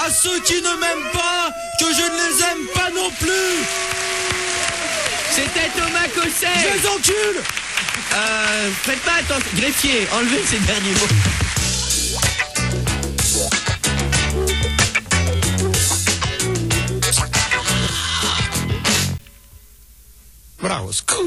à ceux qui ne m'aiment pas que je ne les aime pas non plus. C'était Thomas Cosset. Je les encule. Faites pas attention. Greffier, enlevez ces derniers mots. Bravo, scoop.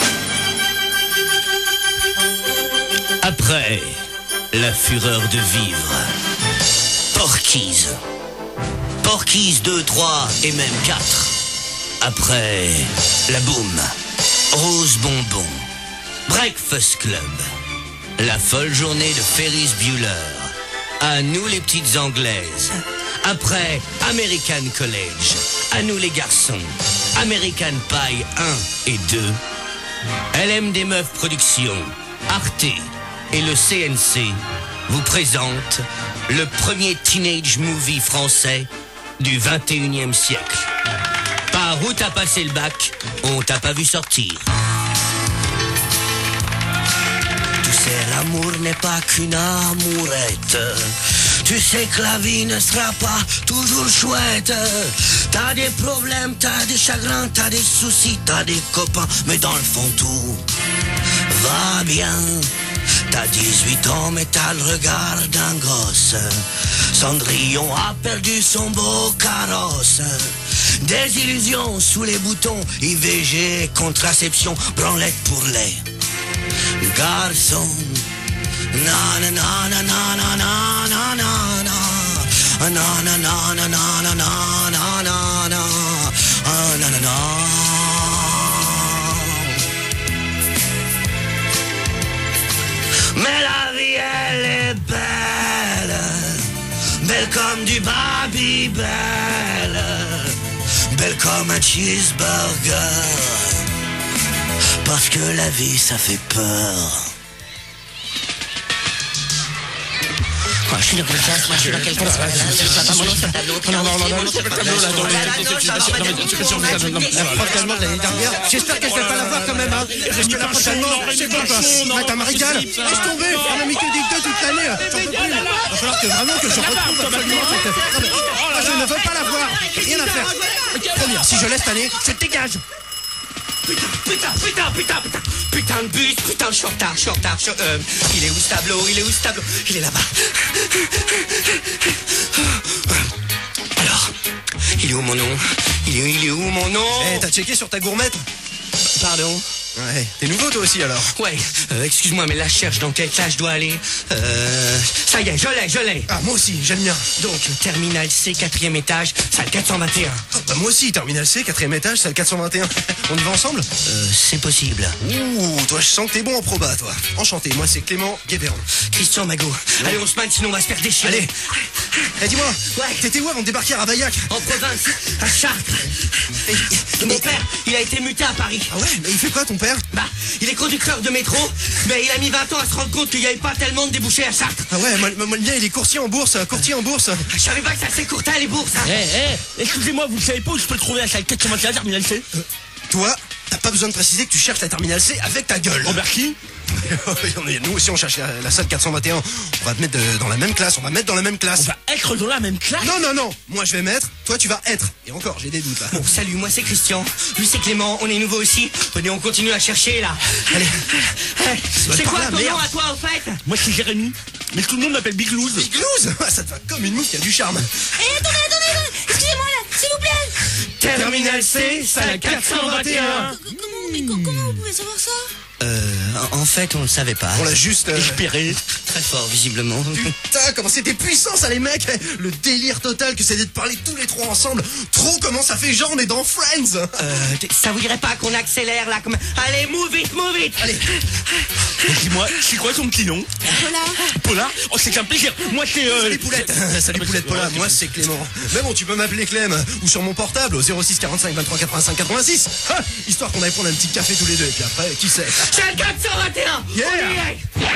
Après la fureur de vivre, Porky's. Porky's 2, 3 et même 4. Après la boum, Rose Bonbon, Breakfast Club, la folle journée de Ferris Bueller, à nous les petites anglaises. Après American College, à nous les garçons, American Pie 1 et 2, LM des Meufs Productions, Arte et le CNC vous présentent le premier teenage movie français du 21e siècle. Par où t'as passé le bac, on t'a pas vu sortir. Tu sais, l'amour n'est pas qu'une amourette. Tu sais que la vie ne sera pas toujours chouette. T'as des problèmes, t'as des chagrins, t'as des soucis, t'as des copains, mais dans le fond tout va bien. T'as 18 ans mais t'as le regard d'un gosse. Cendrillon a perdu son beau carrosse. Des illusions sous les boutons, IVG, contraception, branlette pour les garçons. Na na na na na na na na na na. Na na na na na na na na na na. Na na na. Mais la vie elle est belle, belle comme du Babybel, belle comme un cheeseburger, parce que la vie ça fait peur. Je suis dans quelle classe, moi je suis dans quelle classe. J'espère qu'elle ne fait pas la voir quand même, hein. Parce que là, prochainement, c'est bon, quoi. T'as Marie-Gall, laisse tomber, on a mis que des deux toute l'année. J'en peux plus. Il va falloir que vraiment que je retrouve absolument cette... Moi, je ne veux pas la voir. Rien à faire. Première, si je laisse cette année, je dégage. Putain de bus, putain, je suis en retard. Il est où ce tableau? Il est là-bas. Alors, il est où mon nom? Il est où mon nom? Eh, t'as checké sur ta gourmette? Pardon? Ouais, t'es nouveau toi aussi alors? Ouais, excuse-moi, mais là je cherche dans quelle classe je dois aller. Ça y est, je l'ai. Ah, moi aussi, j'aime bien. Donc, terminal C, 4e étage, salle 421. Bah, moi aussi, terminal C, 4e étage, salle 421. On y va ensemble? C'est possible. Ouh, toi je sens que t'es bon en proba, toi. Enchanté, moi c'est Clément Guévéron. Christian Magot. Ouais. Allez, on se mène, sinon on va se faire déchirer. Allez. Eh, dis-moi, ouais. T'étais où avant de débarquer à Ravaillac? En province, à Chartres. Et mon père, il a été muté à Paris. Ah ouais? Mais il fait quoi ton père? Bah, il est conducteur de métro, mais il a mis 20 ans à se rendre compte qu'il n'y avait pas tellement de débouchés à Chartres. Ah ouais, moi le mien il est courtier en bourse, Je savais pas que ça s'écourtait les bourses. Hein. Excusez-moi, vous ne savez pas où je peux trouver la salle 421 terminal C? Toi, t'as pas besoin de préciser que tu cherches la terminale C avec ta gueule. Robert qui? Nous aussi on cherche la salle 421. On va te mettre dans la même classe, On va être dans la même classe? Non, moi je vais mettre, toi tu vas être. Et encore, j'ai des doutes là. Bon, salut, moi c'est Christian. Lui c'est Clément, on est nouveau aussi. Venez, on continue à chercher là. Allez. C'est quoi ton nom à toi au fait? Moi c'est Jérémy, mais tout le monde m'appelle Big Loose. Big Loose? Ça te va comme une mouche qui a du charme. Attendez, excusez-moi là, s'il vous plaît. Terminal C, salle 421. Comment vous pouvez savoir ça? En fait, on le savait pas. On l'a juste espéré. Très fort, visiblement. Putain, comment c'était puissant ça les mecs. Le délire total que c'est de parler tous les trois ensemble. Trop comment ça fait genre on est dans Friends. Ça vous dirait pas qu'on accélère là comme... Allez, move it. Allez. Dis-moi, c'est quoi ton petit nom? Paula? Oh, c'est un plaisir. Moi c'est... Salut Poulette. Salut Poulette Paula, moi c'est Clément. Mais bon, tu peux m'appeler Clem. Ou sur mon portable au 06 45 23 85 86. Histoire qu'on aille prendre un petit café tous les deux. Et puis après, qui sait? Salle 421. Yeah.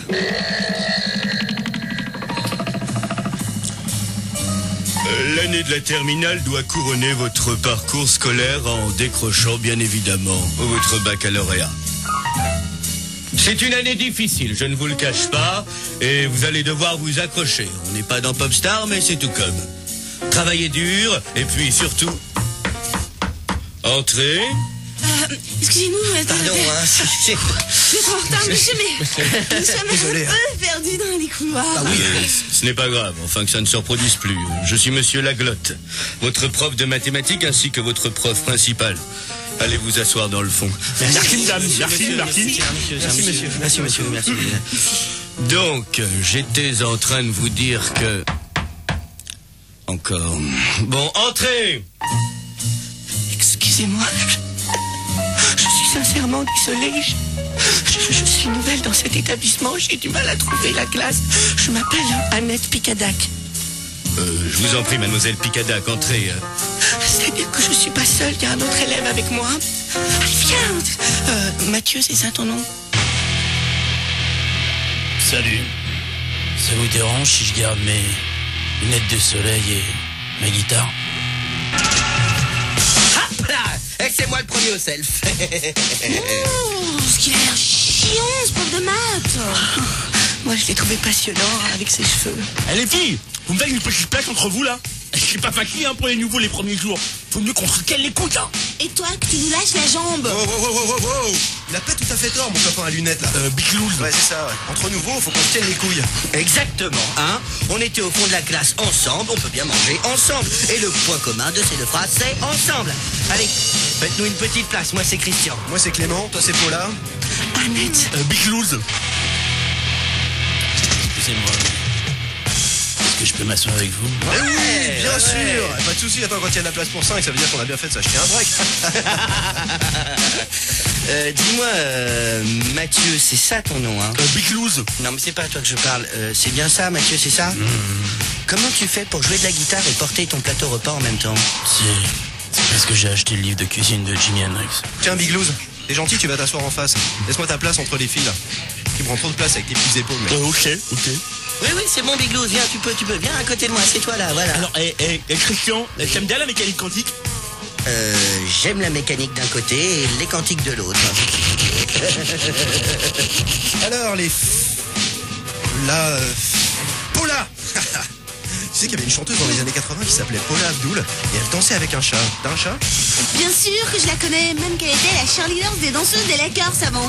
L'année de la terminale doit couronner votre parcours scolaire en décrochant bien évidemment votre baccalauréat. C'est une année difficile, je ne vous le cache pas, et vous allez devoir vous accrocher. On n'est pas dans Popstar, mais c'est tout comme. Travaillez dur, et puis surtout... Entrez. Excusez-nous, Pardon, hein, je suis trop en retard, monsieur, mais nous sommes Désolé. un peu perdus dans les couloirs. Ah oui. Ce n'est pas grave, enfin que ça ne se reproduise plus. Je suis monsieur Laglotte, votre prof de mathématiques ainsi que votre prof principal. Allez vous asseoir dans le fond. Merci, madame. Merci. Merci, monsieur. Donc, j'étais en train de vous dire que... Encore... Bon, entrez. Excusez-moi, je suis sincèrement désolée. Je suis nouvelle dans cet établissement, j'ai du mal à trouver la classe. Je m'appelle Annette Picadac. Je vous en prie, mademoiselle Picadac, entrez. C'est-à-dire que je suis pas seule, il y a un autre élève avec moi. Viens. Mathieu, c'est ça ton nom? Salut. Ça vous dérange si je garde mes lunettes de soleil et ma guitare? Hop là. C'est moi le premier au self. Parce qu'il a l'air chiant, ce prof de maths. Moi, je l'ai trouvé passionnant avec ses cheveux. Eh, les filles, vous me faites une petite place entre vous, là? C'est pas facile, hein, pour les nouveaux les premiers jours. Faut mieux qu'on se cale les couilles, hein. Et toi, que tu nous lâches la jambe. Wow. Il a pas tout à fait tort, mon copain à lunettes, là. Big Loul. Ouais, c'est ça, ouais. Entre nouveaux, faut qu'on se tienne les couilles. Exactement, hein. On était au fond de la classe ensemble, on peut bien manger ensemble. Et le point commun de ces deux phrases, c'est ensemble. Allez, faites-nous une petite place. Moi, c'est Christian. Moi, c'est Clément, toi, c'est Paula. Annette. Big Loul. Excusez-moi. Est-ce que je peux m'asseoir avec vous? Oui, bien sûr. Pas de soucis, attends, quand il y a de la place pour 5, ça veut dire qu'on a bien fait de s'acheter un break. Dis-moi, Mathieu, c'est ça ton nom, hein? Big Loul. Non, mais c'est pas à toi que je parle. C'est bien ça, Mathieu, c'est ça? Comment tu fais pour jouer de la guitare et porter ton plateau repas en même temps? C'est parce que j'ai acheté le livre de cuisine de Jimi Hendrix. Tiens, Big Loose, t'es gentil, tu vas t'asseoir en face. Laisse-moi ta place entre les filles, là. Tu prends trop de place avec tes petites épaules, mec. Ok. Oui, c'est bon, Big Loose, viens, tu peux, viens à côté de moi, assieds-toi là, voilà. Alors, Christian, t'aimes bien la mécanique quantique? J'aime la mécanique d'un côté et les quantiques de l'autre. Alors, Paula. Tu sais qu'il y avait une chanteuse dans les années 80 qui s'appelait Paula Abdul et elle dansait avec un chat. T'as un chat? Bien sûr que je la connais, même qu'elle était la cheerleader des danseuses des Lakers avant.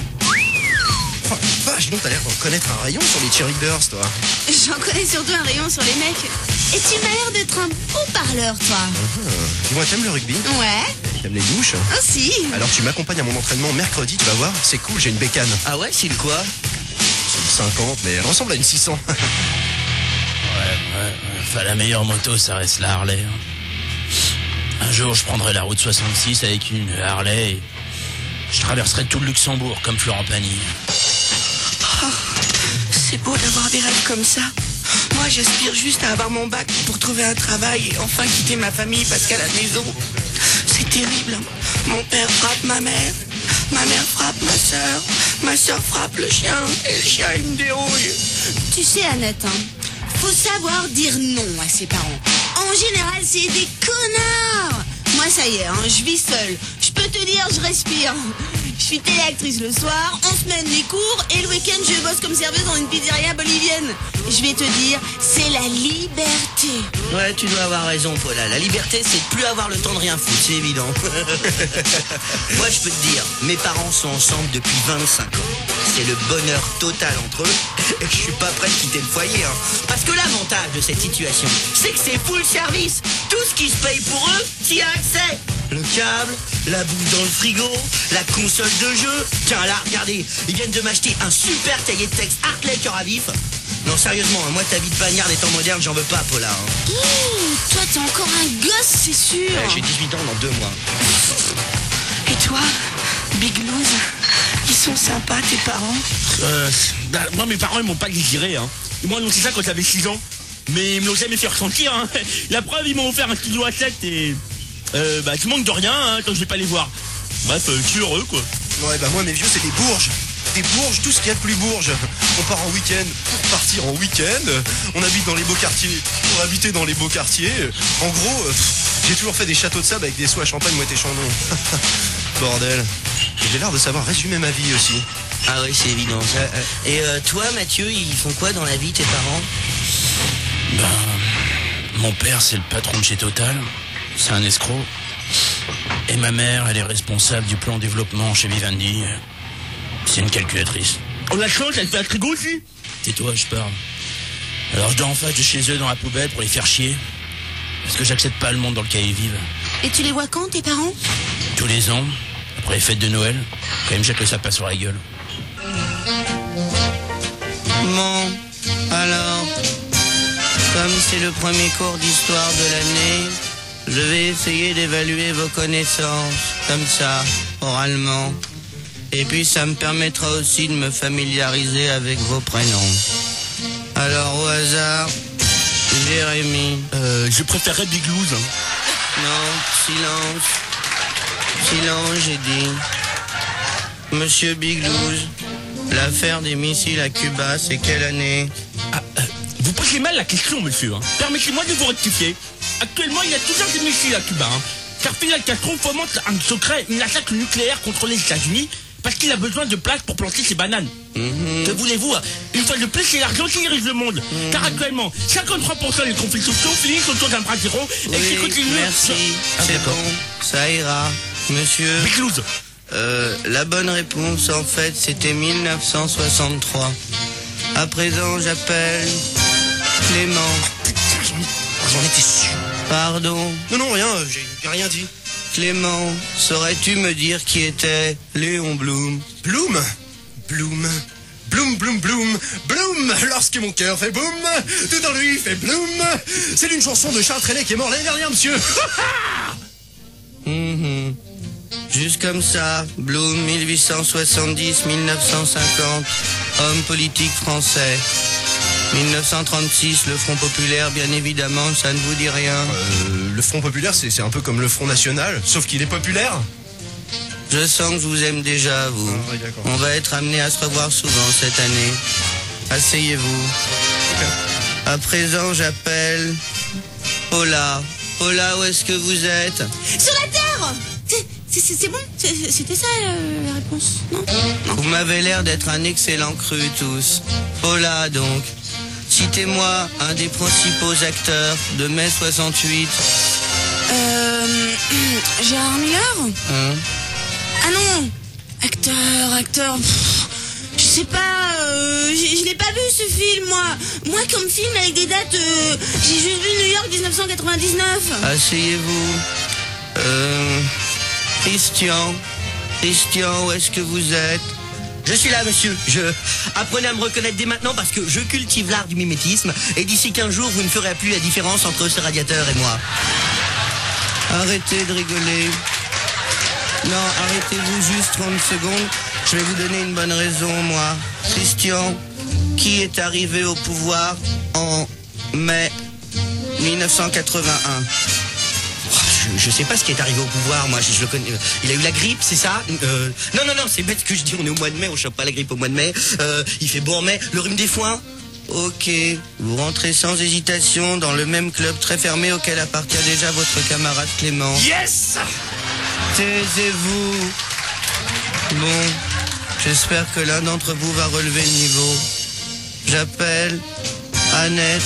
Oh, vache, donc t'as l'air d'en connaître un rayon sur les cheerleaders, toi. J'en connais surtout un rayon sur les mecs. Et tu m'as l'air d'être un beau parleur, toi. Dis-moi, t'aimes le rugby? Ouais. T'aimes les douches? Aussi. Alors tu m'accompagnes à mon entraînement mercredi, tu vas voir, c'est cool, j'ai une bécane. Ah ouais, c'est le quoi? C'est une 50, mais elle ressemble à une 600. Ouais. Enfin, la meilleure moto, ça reste la Harley. Hein. Un jour, je prendrai la route 66 avec une Harley et je traverserai tout le Luxembourg comme Florent Pagny. Oh, c'est beau d'avoir des rêves comme ça. Moi, j'aspire juste à avoir mon bac pour trouver un travail et enfin quitter ma famille parce qu'à la maison, c'est terrible. Mon père frappe ma mère frappe ma soeur frappe le chien et le chien il me dérouille. Tu sais, Annette, faut savoir dire non à ses parents. En général, c'est des connards. Moi, ça y est, je vis seule. Je peux te dire, je respire. Je suis téléactrice le soir, en semaine les cours, et le week-end, je bosse comme serveuse dans une pizzeria bolivienne. Je vais te dire, c'est la liberté. Ouais, tu dois avoir raison, Paula. La liberté, c'est de plus avoir le temps de rien foutre, c'est évident. Moi, je peux te dire, mes parents sont ensemble depuis 25 ans. C'est le bonheur total entre eux, et je suis pas prêt de quitter le foyer. Parce que l'avantage de cette situation, c'est que c'est full service. Tout ce qui se paye pour eux, t'y as accès. Le câble, la bouffe dans le frigo, la console de jeu. Tiens, là, regardez, ils viennent de m'acheter un super cahier de texte Hartley cœur à vif. Non, sérieusement, moi, ta vie de bagnard des temps modernes, j'en veux pas, Paula. Toi, t'es encore un gosse, c'est sûr. J'ai 18 ans dans 2 mois. Et toi, Big Loose, ils sont sympas, tes parents? Moi, mes parents, ils m'ont pas désiré, hein. Ils m'ont annoncé ça quand j'avais 6 ans. Mais ils me l'ont jamais fait ressentir, hein. La preuve, ils m'ont offert un studio A7 et... tu manques de rien, hein, quand je vais pas les voir. Bref, je suis heureux, quoi. Ouais, bah moi, mes vieux, c'est des bourges. Des bourges, tout ce qu'il y a de plus bourge. On part en week-end pour partir en week-end. On habite dans les beaux quartiers pour habiter dans les beaux quartiers. En gros, j'ai toujours fait des châteaux de sable avec des seaux à champagne moët et chandon. Bordel. J'ai l'air de savoir résumer ma vie aussi. Ah oui, c'est évident ça. Et toi, Mathieu, ils font quoi dans la vie, tes parents? Mon père, c'est le patron de chez Total. C'est un escroc. Et ma mère, elle est responsable du plan développement chez Vivendi. C'est une calculatrice. On a chance, elle fait un frigo aussi. Tais-toi, je parle. Alors je dors en face de chez eux dans la poubelle pour les faire chier. Parce que j'accepte pas le monde dans lequel ils vivent. Et tu les vois quand, tes parents? Tous les ans, après les fêtes de Noël, quand même j'ai que ça passe sur la gueule. Bon, alors, comme c'est le premier cours d'histoire de l'année, je vais essayer d'évaluer vos connaissances, comme ça, oralement. Et puis ça me permettra aussi de me familiariser avec vos prénoms. Alors au hasard, Jérémy. Je préférerais Big Loose. Non, silence. Silence, j'ai dit. Monsieur Biglouz, l'affaire des missiles à Cuba, c'est quelle année? Vous posez mal la question, monsieur. Permettez-moi de vous rectifier. Actuellement, il y a toujours des missiles à Cuba. Car Fidel Castro fomente en secret une attaque nucléaire contre les États-Unis parce qu'il a besoin de place pour planter ses bananes. Que voulez-vous? Une fois de plus, c'est l'argent qui dirige le monde. Car actuellement, 53% des conflits sociaux finissent autour d'un bras zéro et qui continue. Merci, c'est bon, ça ira, monsieur. Biglouz. La bonne réponse, en fait, c'était 1963. À présent, j'appelle Clément. J'en étais sûr. Pardon? Non, rien, j'ai rien dit. Clément, saurais-tu me dire qui était Léon Blum? Bloom. Lorsque mon cœur fait boum, tout en lui fait bloom. C'est une chanson de Charles Trenet qui est mort l'année dernière, monsieur. Juste comme ça, Blum, 1870-1950, homme politique français. 1936, le Front Populaire, bien évidemment, ça ne vous dit rien. Le Front Populaire, c'est un peu comme le Front National, sauf qu'il est populaire. Je sens que je vous aime déjà, vous. Ah, oui, d'accord. On va être amenés à se revoir souvent cette année. Asseyez-vous. À présent, j'appelle Paula. Paula, où est-ce que vous êtes? Sur la Terre. C'est bon? C'était ça la réponse? Non? Vous m'avez l'air d'être un excellent cru tous. Paula, donc. Citez-moi un des principaux acteurs de mai 68. Gérard Miller? Ah non! Acteur. Je sais pas, je l'ai pas vu ce film, moi. Moi, comme film avec des dates, j'ai juste vu New York 1999. Asseyez-vous. Christian, où est-ce que vous êtes? Je suis là, monsieur. Apprenez à me reconnaître dès maintenant parce que je cultive l'art du mimétisme et d'ici 15 jours, vous ne ferez plus la différence entre ce radiateur et moi. Arrêtez de rigoler. Non, arrêtez-vous juste 30 secondes. Je vais vous donner une bonne raison, moi. Christian, qui est arrivé au pouvoir en mai 1981? Je sais pas ce qui est arrivé au pouvoir, moi, je le connais. Il a eu la grippe, c'est ça? Non, c'est bête ce que je dis, on est au mois de mai, on chope pas la grippe au mois de mai. Il fait beau en mai, le rhume des foins. Ok, vous rentrez sans hésitation dans le même club très fermé auquel appartient déjà votre camarade Clément. Yes! Taisez-vous. Bon, j'espère que l'un d'entre vous va relever le niveau. J'appelle Annette.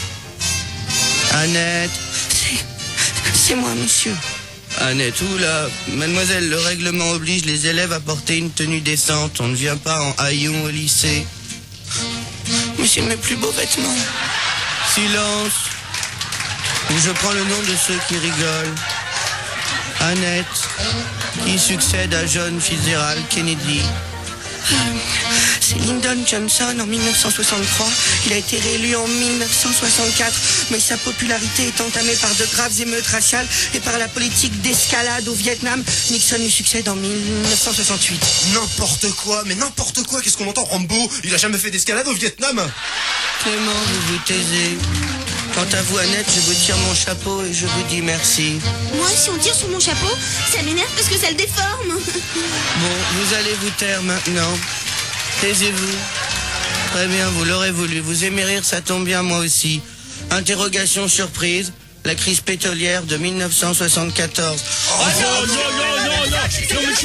C'est moi, monsieur. Annette, oula, mademoiselle, le règlement oblige les élèves à porter une tenue décente. On ne vient pas en haillons au lycée. Mais c'est mes plus beaux vêtements. Silence. Ou je prends le nom de ceux qui rigolent. Annette, qui succède à John Fitzgerald Kennedy. C'est Lyndon Johnson en 1963. Il a été réélu en 1964. Mais sa popularité est entamée par de graves émeutes raciales et par la politique d'escalade au Vietnam. Nixon lui succède en 1968. N'importe quoi, qu'est-ce qu'on entend, Rambo? Il a jamais fait d'escalade au Vietnam. Clément, vous vous taisez. Quant à vous, Annette, je vous tire mon chapeau et je vous dis merci. Moi, si on tire sur mon chapeau, ça m'énerve parce que ça le déforme. Bon, vous allez vous taire maintenant. Taisez-vous. Très bien, vous l'aurez voulu. Vous aimez rire, ça tombe bien, moi aussi. Interrogation surprise. La crise pétrolière de 1974. Oh non, monsieur,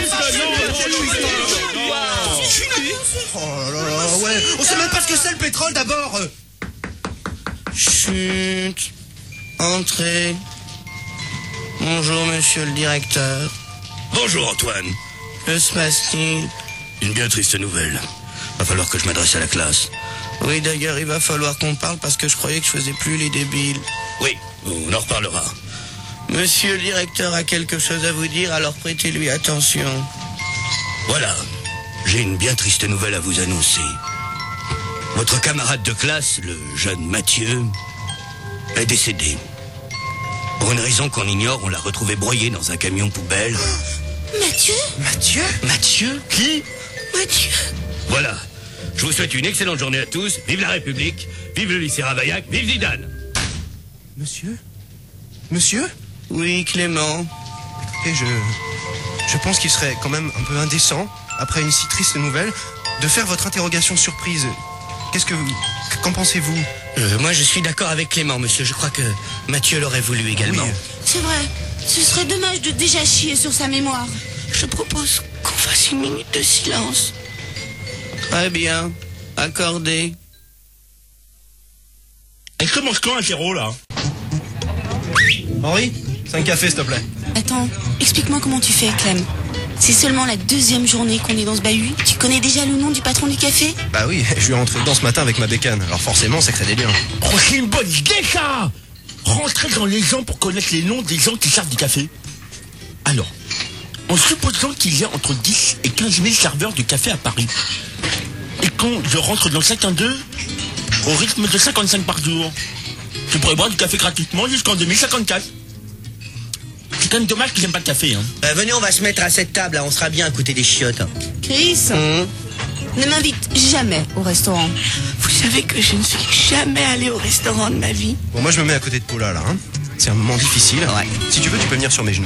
Oh là là, ouais. On sait même pas ce que c'est le pétrole d'abord. Chut. Entrez. Bonjour, monsieur le directeur. Bonjour Antoine. Que se passe-t-il? Une bien triste nouvelle. Va falloir que je m'adresse à la classe. Oui, d'ailleurs, il va falloir qu'on parle parce que je croyais que je faisais plus les débiles. Oui, on en reparlera. Monsieur le directeur a quelque chose à vous dire, alors prêtez-lui attention. Voilà, j'ai une bien triste nouvelle à vous annoncer. Votre camarade de classe, le jeune Mathieu, est décédé. Pour une raison qu'on ignore, on l'a retrouvé broyé dans un camion poubelle. Mathieu? Mathieu? Mathieu? Qui? Mathieu? Voilà. Je vous souhaite une excellente journée à tous. Vive la République, vive le lycée Ravaillac, vive Zidane. Monsieur? Monsieur? Oui, Clément. Et je pense qu'il serait quand même un peu indécent, après une si triste nouvelle, de faire votre interrogation surprise. Qu'en pensez-vous? Moi, je suis d'accord avec Clément, monsieur. Je crois que Mathieu l'aurait voulu également. Oui. C'est vrai. Ce serait dommage de déjà chier sur sa mémoire. Je propose qu'on fasse une minute de silence. Très bien. Accordé. Elle commence quand un zéro là? Henri, 5 cafés, s'il te plaît. Attends, explique-moi comment tu fais, Clem. C'est seulement la 2e journée qu'on est dans ce bahut. Tu connais déjà le nom du patron du café? Bah oui, je lui ai rentré dedans ce matin avec ma bécane. Alors forcément, ça crée des liens. Oh, c'est une bonne idée ça! Rentrer dans les gens pour connaître les noms des gens qui servent du café. Alors, en supposant qu'il y a entre 10 et 15 000 serveurs de café à Paris, et quand je rentre dans chacun d'eux, au rythme de 55 par jour, je pourrais boire du café gratuitement jusqu'en 2054. C'est quand même dommage que j'aime pas le café, hein. Venez, on va se mettre à cette table, là. On sera bien à côté des chiottes. Chris, ne m'invite jamais au restaurant. Vous savez que je ne suis jamais allé au restaurant de ma vie. Bon, moi je me mets à côté de Paula là. Hein. C'est un moment difficile. Ouais. Si tu veux, tu peux venir sur mes genoux.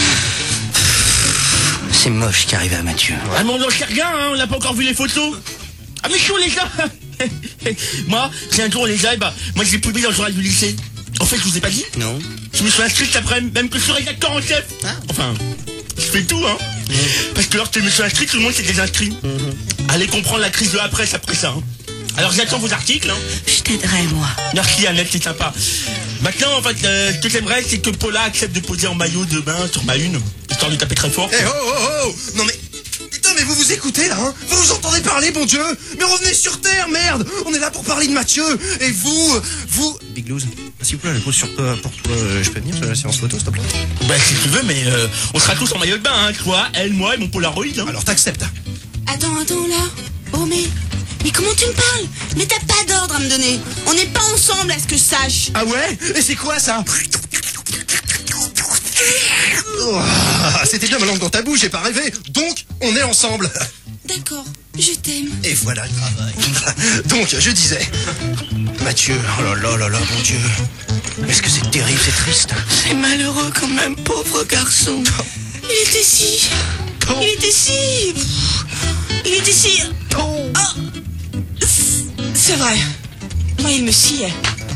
C'est moche qui arrive à Mathieu. Ah mais on n'en sait rien, hein, on n'a pas encore vu les photos. Ah mais chaud les gars. Moi, si un jour on les a, bah, moi je l'ai publié dans le journal du lycée. En fait, je vous ai pas dit? Non. Je me suis inscrit cet après-midi, même que je suis rédacteur en chef. Enfin, je fais tout, hein. Parce que lorsque je me suis inscrit, tout le monde s'est désinscrit. Allez comprendre la crise de la presse après ça, hein. Alors j'attends vos articles, hein. Je t'aiderai, moi. Merci Annette, c'est sympa. Maintenant, en fait, ce que j'aimerais, c'est que Paula accepte de poser en maillot de bain sur ma une, histoire de taper très fort. Eh oh. Non mais... Putain, mais vous écoutez là, hein? Vous vous entendez parler, bon Dieu? Mais revenez sur Terre, merde! On est là pour parler de Mathieu. Et vous... Big Loose, s'il vous plaît, pose sur pour je peux venir sur la séance photo, s'il te plaît? Bah si tu veux, mais on sera tous en maillot de bain, hein. Toi, elle, moi et mon Polaroid, hein. Alors t'acceptes. Attends, là. Oh, mais comment tu me parles? Mais t'as pas d'ordre à me donner. On n'est pas ensemble, à ce que je sache. Ah ouais? Et c'est quoi ça? Oh, c'était bien ma langue dans ta bouche, j'ai pas rêvé. Donc, on est ensemble. D'accord, je t'aime. Et voilà le travail. Donc, je disais... Mathieu, oh là là, mon Dieu. Est-ce que c'est terrible, c'est triste? C'est malheureux quand même, pauvre garçon. Il était si... Oh, c'est vrai. Moi, il me sciait.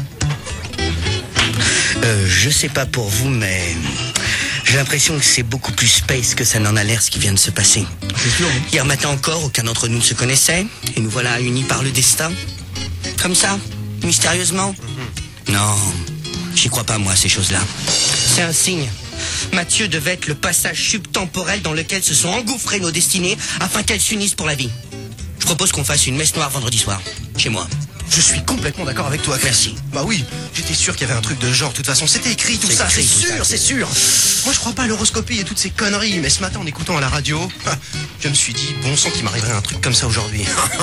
Je sais pas pour vous, mais j'ai l'impression que c'est beaucoup plus space que ça n'en a l'air ce qui vient de se passer. C'est sûr, hein. Hier matin encore, aucun d'entre nous ne se connaissait, et nous voilà unis par le destin. Comme ça, mystérieusement. Non, j'y crois pas moi, ces choses-là. C'est un signe. Mathieu devait être le passage subtemporel dans lequel se sont engouffrées nos destinées afin qu'elles s'unissent pour la vie. Je propose qu'on fasse une messe noire vendredi soir, chez moi. Je suis complètement d'accord avec toi, Merci. Bah oui, j'étais sûr qu'il y avait un truc de genre. De toute façon, c'était écrit tout ça, c'est sûr, c'est sûr. Moi, je crois pas à l'horoscopie et toutes ces conneries. Mais ce matin, en écoutant à la radio, je me suis dit, bon sang qu'il m'arriverait un truc comme ça aujourd'hui.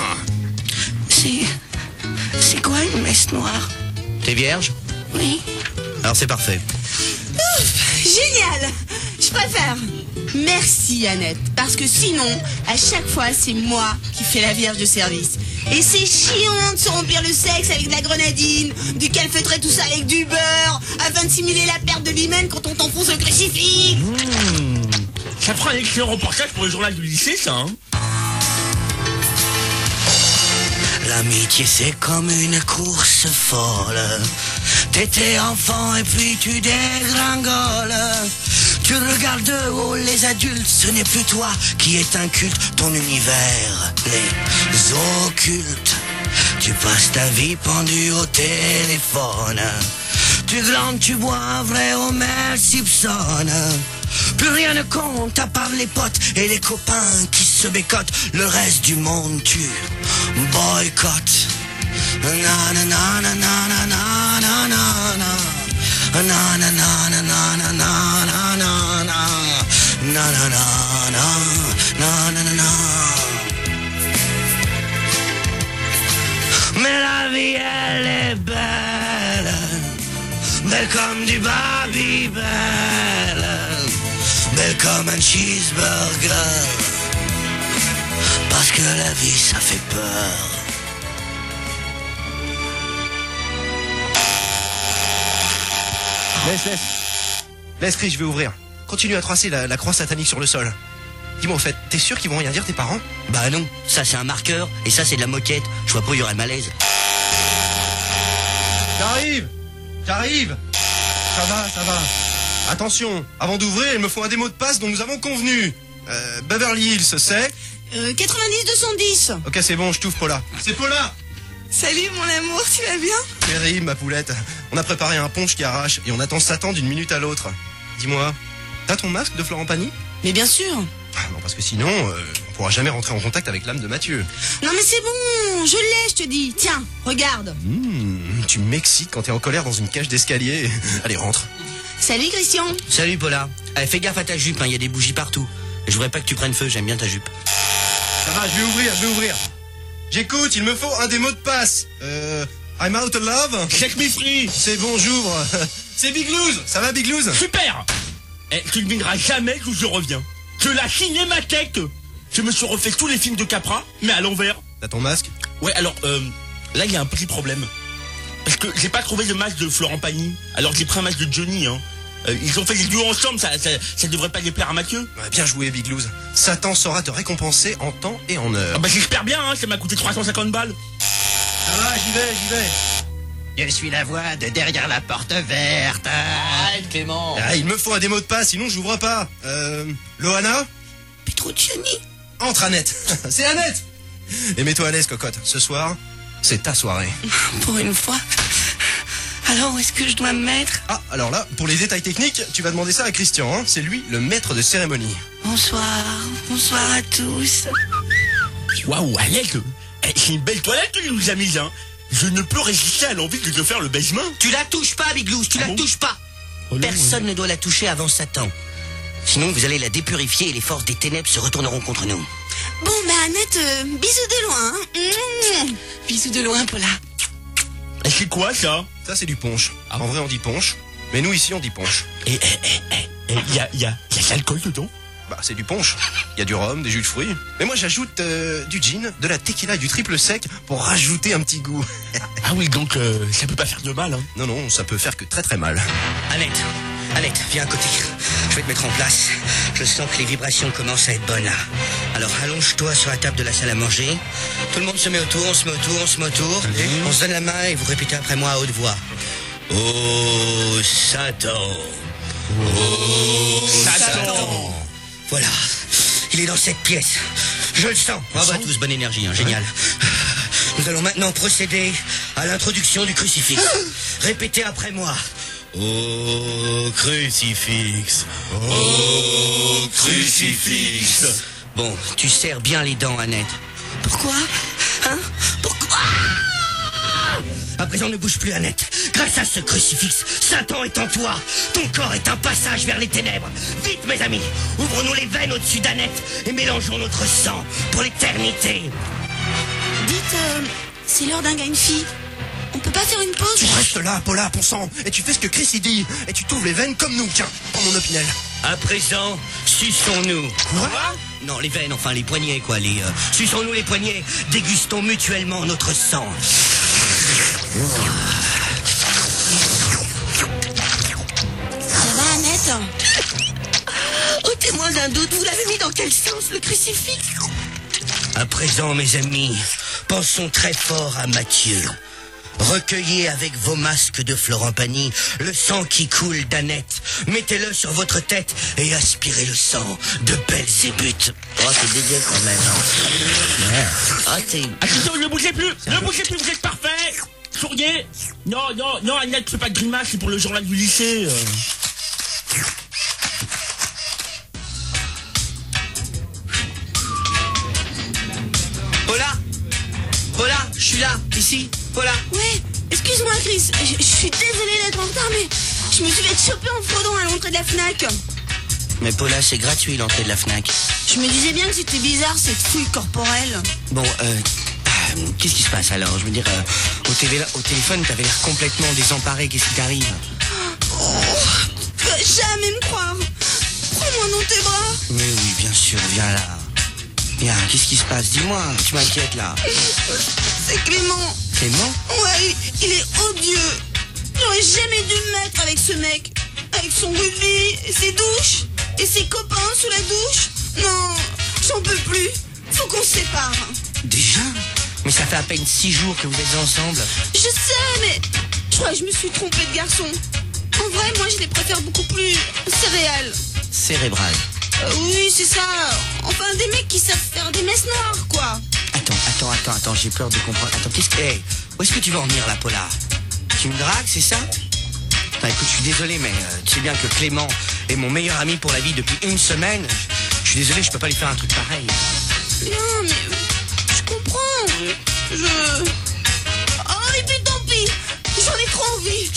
C'est quoi une messe noire? T'es vierge? Oui. Alors c'est parfait. Génial. Je préfère. Merci, Annette. Parce que sinon, à chaque fois, c'est moi qui fais la vierge de service. Et c'est chiant de se remplir le sexe avec de la grenadine, du calfeutrer tout ça avec du beurre, afin de simuler la perte de l'hymen quand on t'enfonce le crucifix. Ça fera un excellent reportage pour le journal du lycée, ça, hein. L'amitié c'est comme une course folle. T'étais enfant et puis tu dégringoles. Tu regardes de haut les adultes, ce n'est plus toi qui est inculte. Ton univers les occulte. Tu passes ta vie pendu au téléphone. Tu glandes, tu bois un vrai Homer Simpson. Plus rien ne compte à part les potes et les copains qui se bécotent. Le reste du monde tu boycottes. Na na na na na na na na na na. Na na na na na na na na na na. Na na na na na. Mais la vie elle est belle, belle comme du Babybel, belle comme un cheeseburger, parce que la vie ça fait peur. Laisse Chris, je vais ouvrir. Continue à tracer la croix satanique sur le sol. Dis-moi au fait, t'es sûr qu'ils vont rien dire tes parents? Bah non, ça c'est un marqueur et ça c'est de la moquette. Je vois pas où il y aurait le malaise. J'arrive. Ça va. Attention, avant d'ouvrir, il me faut un des mots de passe dont nous avons convenu. Beverly Hills, c'est 90-210. Ok, c'est bon, je t'ouvre Paula. C'est Paula. Salut mon amour, tu vas bien? Terrible, ma poulette. On a préparé un punch qui arrache et on attend Satan d'une minute à l'autre. Dis-moi, t'as ton masque de Florent Pagny? Mais bien sûr. Non, parce que sinon, on pourra jamais rentrer en contact avec l'âme de Mathieu. Non mais c'est bon, je l'ai, je te dis. Tiens, regarde. Tu m'excites quand t'es en colère dans une cage d'escalier. Allez, rentre. Salut Christian. Salut Paula. Allez, fais gaffe à ta jupe, il y a des bougies partout. Je voudrais pas que tu prennes feu, j'aime bien ta jupe. Ça va, je vais ouvrir. J'écoute, il me faut un des mots de passe. I'm out of love. Check me free. C'est bon, j'ouvre. C'est Big Loose. Ça va, Big Loose? Super. Tu ne devineras jamais d'où je reviens. Que la cinémathèque. Je me suis refait tous les films de Capra, mais à l'envers. T'as ton masque? Ouais, alors, là, il y a un petit problème. Parce que j'ai pas trouvé le masque de Florent Pagny. Alors j'ai pris un masque de Johnny, hein. Ils ont fait les duos ensemble, ça devrait pas les plaire à Mathieu. Ouais, bien joué, Big Loose. Satan saura te récompenser en temps et en heure. Ah bah j'espère bien, hein, ça m'a coûté 350 balles. Ça va, j'y vais. Je suis la voix de derrière la porte verte. Arrête Clément. Ah, il me faut un des mots de passe, sinon j'ouvre pas. Loana? Petrucciani. Entre, Annette. C'est Annette. Et mets-toi à l'aise, cocotte. Ce soir, c'est ta soirée. Pour une fois. Alors, où est-ce que je dois me mettre? Ah, alors là, pour les détails techniques, tu vas demander ça à Christian, hein. C'est lui, le maître de cérémonie. Bonsoir à tous. Waouh, Annette, c'est une belle toilette que tu nous as mise, hein. Je ne peux résister à l'envie de te faire le baisement. Tu la touches pas, Big Loose, tu la touches pas. Personne ne doit la toucher avant Satan. Sinon, vous allez la dépurifier et les forces des ténèbres se retourneront contre nous. Bon, bah Annette, bisous de loin. Hein. Bisous de loin, Paula. C'est quoi ça? Ça, c'est du punch. En vrai, on dit punch. Mais nous, ici, on dit punch. Et y a de l'alcool dedans? Bah, c'est du punch. Il y a du rhum, des jus de fruits. Mais moi, j'ajoute du gin, de la tequila et du triple sec pour rajouter un petit goût. Ah oui, donc ça peut pas faire de mal, hein. Non, ça peut faire que très très mal. Annette, viens à côté. Je vais te mettre en place. Je sens que les vibrations commencent à être bonnes là. Alors allonge-toi sur la table de la salle à manger. Tout le monde se met autour, on se met autour. On se donne la main et vous répétez après moi à haute voix. Oh Satan. Oh Satan. Voilà. Il est dans cette pièce. Je le sens. Bravo à tous, bonne énergie, hein, génial. Nous allons maintenant procéder à l'introduction du crucifix. Répétez après moi. Oh crucifix. Oh crucifix. Bon, tu serres bien les dents, Annette. Pourquoi? Hein? Pourquoi? À présent, ne bouge plus, Annette. Grâce à ce crucifix, Satan est en toi. Ton corps est un passage vers les ténèbres. Vite, mes amis, ouvrons-nous les veines au-dessus d'Annette et mélangeons notre sang pour l'éternité. Dites, c'est l'heure d'un gars, une fille. On peut pas faire une pause? Tu restes là, Paula, bon sang. Et tu fais ce que Chris il dit. Et tu t'ouvres les veines comme nous. Tiens, prends mon opinel. À présent, suçons-nous. Quoi? Non, les veines, enfin les poignets, quoi. Suçons-nous les poignets. Dégustons mutuellement notre sang. Ça va, Annette? Au témoin d'un doute, vous l'avez mis dans quel sens, le crucifix? À présent, mes amis, pensons très fort à Mathieu. Recueillez avec vos masques de Florent Pagny le sang qui coule d'Annette. Mettez-le sur votre tête et aspirez le sang de Belzébuth. Oh, c'est dégueu quand même. Hein. Ah, c'est... Attention, ne bougez plus, vous êtes parfait. Souriez. Non, Annette, fais pas de grimace, c'est pour le journal du lycée. Paula, je suis là, ici, Paula. Ouais, excuse-moi Chris, je suis désolée d'être en retard, mais je me suis fait choper en fraudant à l'entrée de la Fnac. Mais Paula, c'est gratuit l'entrée de la Fnac. Je me disais bien que c'était bizarre cette fouille corporelle. Bon, qu'est-ce qui se passe alors? Je veux dire, au téléphone, t'avais l'air complètement désemparé, qu'est-ce qui t'arrive? Tu vas jamais me croire. Prends-moi dans tes bras. Mais oui, bien sûr, viens là. Viens, qu'est-ce qui se passe? Dis-moi, tu m'inquiètes là. C'est Clément. Clément? Ouais, il est odieux. J'aurais jamais dû me mettre avec ce mec. Avec son rugby, et ses douches, et ses copains sous la douche. Non, j'en peux plus. Faut qu'on se sépare. Déjà? Mais ça fait à peine 6 jours que vous êtes ensemble. Je sais, mais je crois que je me suis trompée de garçon. En vrai, moi, je les préfère beaucoup plus céréales. Cérébral. Oui, c'est ça. Enfin, des mecs qui savent faire des messes noires, quoi. Attends, j'ai peur de comprendre. Attends, où est-ce que tu veux en venir là, Paula? Tu me dragues, c'est ça? Enfin, écoute, je suis désolé, mais tu sais bien que Clément est mon meilleur ami pour la vie depuis 1 semaine. Je suis désolé, je peux pas lui faire un truc pareil. Non, mais je comprends. Oh, et puis tant pis. J'en ai trop envie.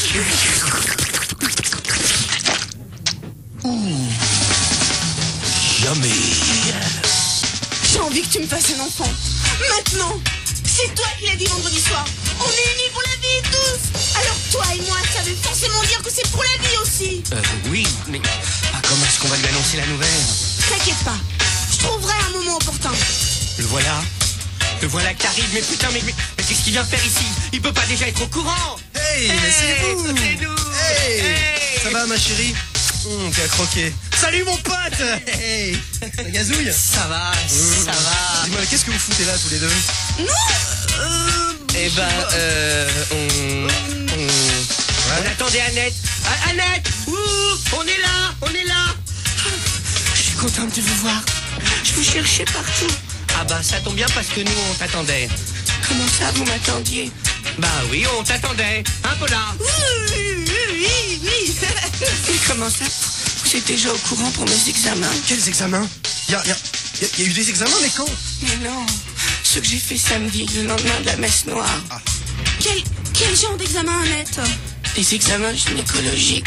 Jamais. J'ai envie que tu me fasses un enfant. Maintenant. C'est toi qui l'as dit vendredi soir. On est unis pour la vie tous. Alors toi et moi, ça veut forcément dire que c'est pour la vie aussi. Oui, mais comment est-ce qu'on va lui annoncer la nouvelle? T'inquiète pas. Je trouverai un moment opportun. Le voilà que t'arrives, mais putain, mais qu'est-ce qu'il vient faire ici? Il peut pas déjà être au courant. Hey, mais c'est vous. C'est nous. Hey, ça va ma chérie? T'es à croquer. Salut mon pote. Hey, ça gazouille? Ça va. Dis-moi, qu'est-ce que vous foutez là tous les deux? Eh ben, on attendait Annette. Annette, on est là. Je suis contente de vous voir. Je vous cherchais partout. Ah bah ça tombe bien parce que nous on t'attendait. Comment ça vous m'attendiez? Bah oui, on t'attendait. Hein, Paula? Oui. Mais comment ça? Vous êtes déjà au courant pour mes examens? Quels examens? Y a eu des examens, mais quand? Mais non, ceux que j'ai fait samedi, le lendemain de la messe noire. Ah. Quel genre d'examen, Annette? Les examens gynécologiques.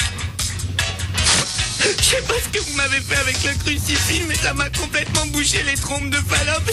Je sais pas ce que vous m'avez fait avec le crucifix, mais ça m'a complètement bouché les trompes de Fallope.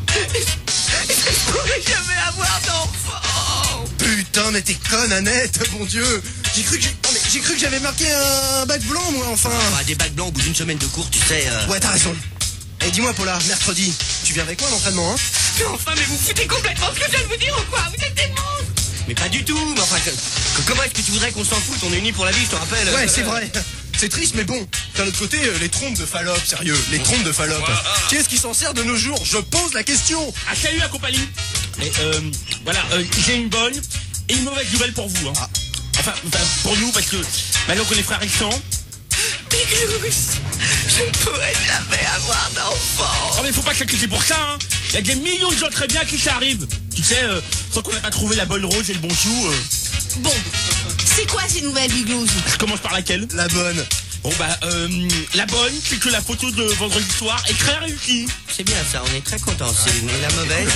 Je pourrais jamais avoir d'enfant. Putain, mais t'es conne, Annette, bon Dieu. J'ai cru que j'avais marqué un bac blanc, moi, enfin. Bah, des bacs blancs au bout d'une semaine de cours, tu sais. Ouais, t'as raison. Et dis-moi, Paula, mercredi, tu viens avec moi à l'entraînement, hein? Mais enfin, mais vous foutez complètement ce que je viens de vous dire ou quoi? Vous êtes des monstres. Mais pas du tout. Mais enfin, comment est-ce que tu voudrais qu'on s'en foute? On est unis pour la vie, je te rappelle. Ouais, c'est vrai. C'est triste, mais bon. D'un autre côté, les trompes de Fallope, sérieux. Les trompes de Fallope. Qui est-ce qui s'en sert de nos jours? Je pose la question. Ah, salut la compagnie. Et voilà, j'ai une bonne et une mauvaise nouvelle pour vous. Hein. Ah. Enfin, pour nous, parce que maintenant qu'on est frères et sœurs. Biglous, je ne pourrais jamais avoir d'enfant. Oh mais faut pas s'inquiéter pour ça, hein. Il y a des millions de gens très bien qui ça arrive. Tu sais, sans qu'on n'ait pas trouvé la bonne rose et le bon chou. Bon, c'est quoi ces nouvelles, Biglous? Je commence par laquelle? La bonne. Bon bah, la bonne, c'est que la photo de vendredi soir est très réussie. C'est bien ça, on est très contents. Et la mauvaise?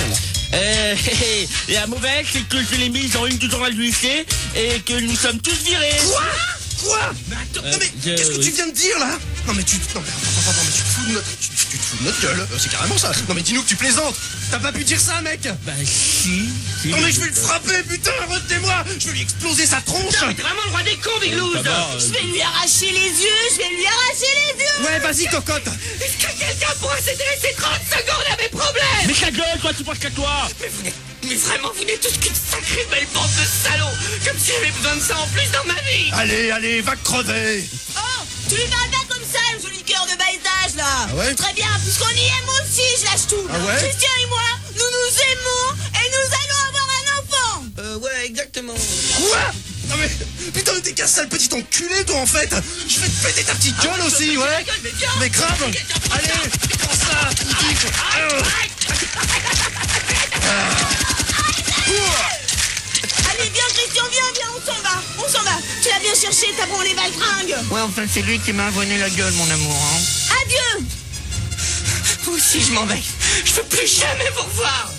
Et la mauvaise, c'est que je l'ai mise en une du journal du lycée et que nous sommes tous virés. Quoi? Mais attends, non mais qu'est-ce que tu viens de dire là? Non mais tu te fous de notre gueule. C'est carrément ça. Non mais dis-nous que tu plaisantes. T'as pas pu dire ça, mec? Bah si. Non mais je vais le frapper, putain, retenez-moi. Je vais lui exploser sa tronche. T'es vraiment le roi des cons, Biglous. Je vais lui arracher les yeux, Ouais, vas-y, cocotte. Est-ce que quelqu'un pourrait s'intéresser 30 secondes à mes problèmes? Mais ta gueule, toi, tu penses qu'à toi. Mais vraiment, vous n'êtes tous qu'une sacrée belle bande de salauds. Comme si j'avais besoin de ça en plus dans ma vie. Allez, va crever. Oh, tu lui parles pas comme ça, le joli cœur de bas étage, là. Ah ouais? Très bien, puisqu'on y aime aussi, je lâche tout. Ah ouais? Christian et moi, nous nous aimons et nous allons avoir un enfant. Ouais, exactement. Quoi? Non mais, putain, mais t'es qu'un sale petit enculé, toi, en fait. Je vais te péter ta petite gueule aussi, ouais. Mais grave. Allez, prends ça, boutique. Allez, viens, Christian. Christian, viens, on s'en va. Tu l'as bien cherché, t'as branlé Valtringue. Ouais, enfin, c'est lui qui m'a avoiné la gueule, mon amour, hein. Adieu. Vous aussi, je m'en vais. Je veux plus jamais vous revoir.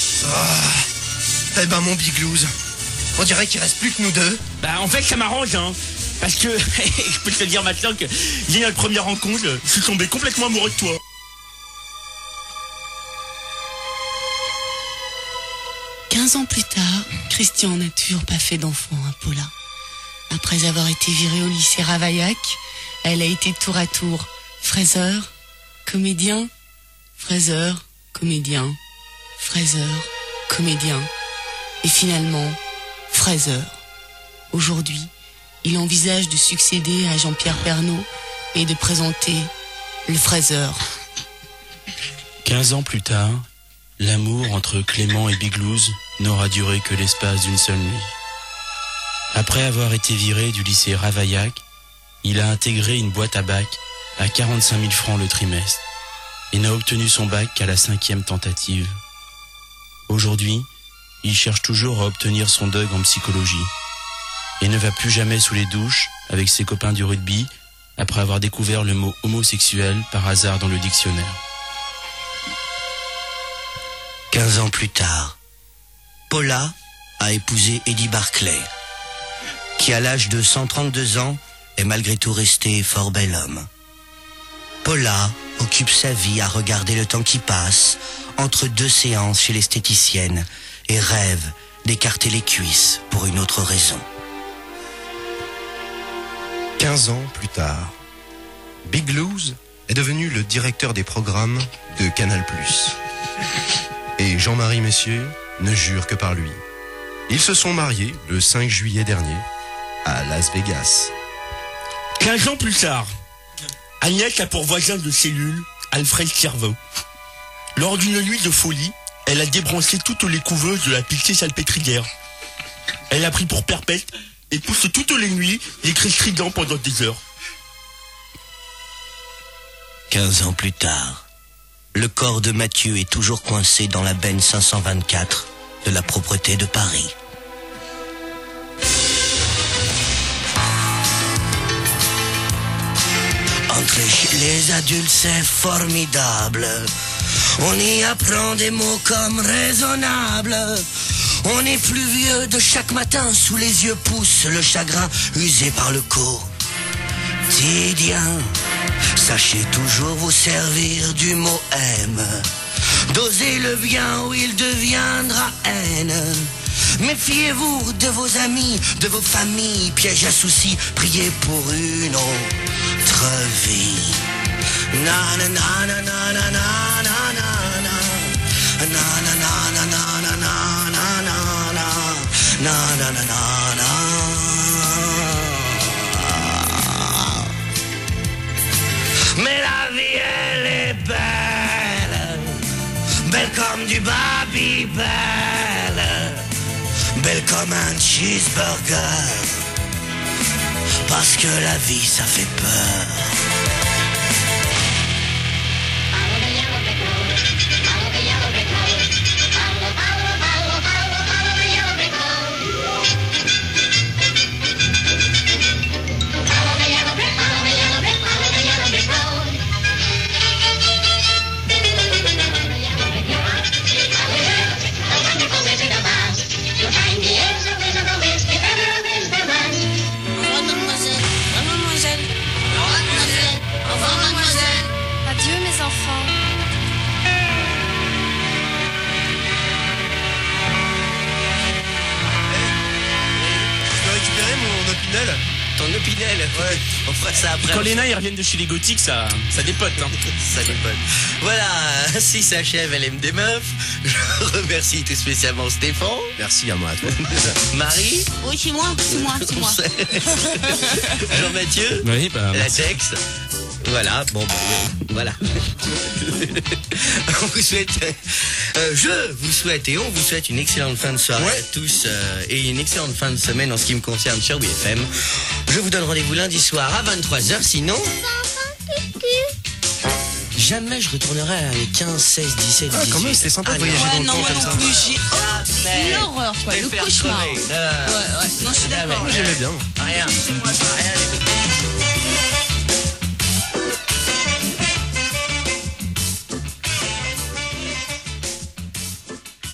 Eh ben, mon Biglouz, on dirait qu'il reste plus que nous deux. Bah en fait ça m'arrange hein. Parce que je peux te dire maintenant que dès notre première rencontre, je suis tombé complètement amoureux de toi. « 15 ans plus tard, Christian n'a toujours pas fait d'enfant à Paula. Après avoir été virée au lycée Ravaillac, elle a été tour à tour fraiseur, comédien, fraiseur, comédien, fraiseur, comédien, et finalement fraiseur. Aujourd'hui, il envisage de succéder à Jean-Pierre Pernaut et de présenter le fraiseur. 15 ans plus tard, l'amour entre Clément et Biglouz n'aura duré que l'espace d'une seule nuit. Après avoir été viré du lycée Ravaillac, il a intégré une boîte à bac à 45 000 francs le trimestre et n'a obtenu son bac qu'à la 5e tentative. Aujourd'hui, il cherche toujours à obtenir son DUG en psychologie et ne va plus jamais sous les douches avec ses copains du rugby après avoir découvert le mot homosexuel par hasard dans le dictionnaire. 15 ans plus tard, Paula a épousé Eddie Barclay, qui à l'âge de 132 ans est malgré tout resté fort bel homme. Paula occupe sa vie à regarder le temps qui passe entre 2 séances chez l'esthéticienne et rêve d'écarter les cuisses pour une autre raison. 15 ans plus tard, Biglouz est devenu le directeur des programmes de Canal+. Et Jean-Marie Messier ne jure que par lui. Ils se sont mariés le 5 juillet dernier à Las Vegas. 15 ans plus tard, Agnès a pour voisin de cellule Alfred Cerveau. Lors d'une nuit de folie, elle a débranché toutes les couveuses de la Pitié-Salpêtrière. Elle a pris pour perpète et pousse toutes les nuits des cris stridents pendant des heures. 15 ans plus tard, le corps de Mathieu est toujours coincé dans la benne 524 de la propreté de Paris. Entrer chez les adultes, c'est formidable. On y apprend des mots comme raisonnable. On est plus vieux de chaque matin, sous les yeux pousse le chagrin usé par le quotidien. Sachez toujours vous servir du mot aime. Dosez le bien ou il deviendra haine. Méfiez-vous de vos amis, de vos familles, piège à soucis, priez pour une autre vie. Na na na na na na na na na na na na na na na na na na. Mais la vie elle est belle, belle comme du Babybel, belle comme un cheeseburger, parce que la vie ça fait peur. Adieu mes enfants. Je peux récupérer mon opinel? Ton opinel? Ouais. On fera ça après. Quand les nains ils reviennent de chez les gothiques, ça dépote hein. Ça dépote. Voilà, ainsi s'achève LM des meufs. Je remercie tout spécialement Stéphane. Merci à moi, à toi. Marie. Oui, c'est moi. Jean-Mathieu. Oui, bah, Latex. Voilà, bon, voilà. On vous souhaite, je vous souhaite et on vous souhaite une excellente fin de soirée à tous et une excellente fin de semaine en ce qui me concerne sur WFM. Je vous donne rendez-vous lundi soir à 23h, sinon... Jamais je retournerai à les 15, 16, 17, 18. Quand même, c'était sympa de voyager dans le temps comme ça. J'ai l'horreur, quoi, le cauchemar. Ouais. j'aimais bien. Rien. Rien.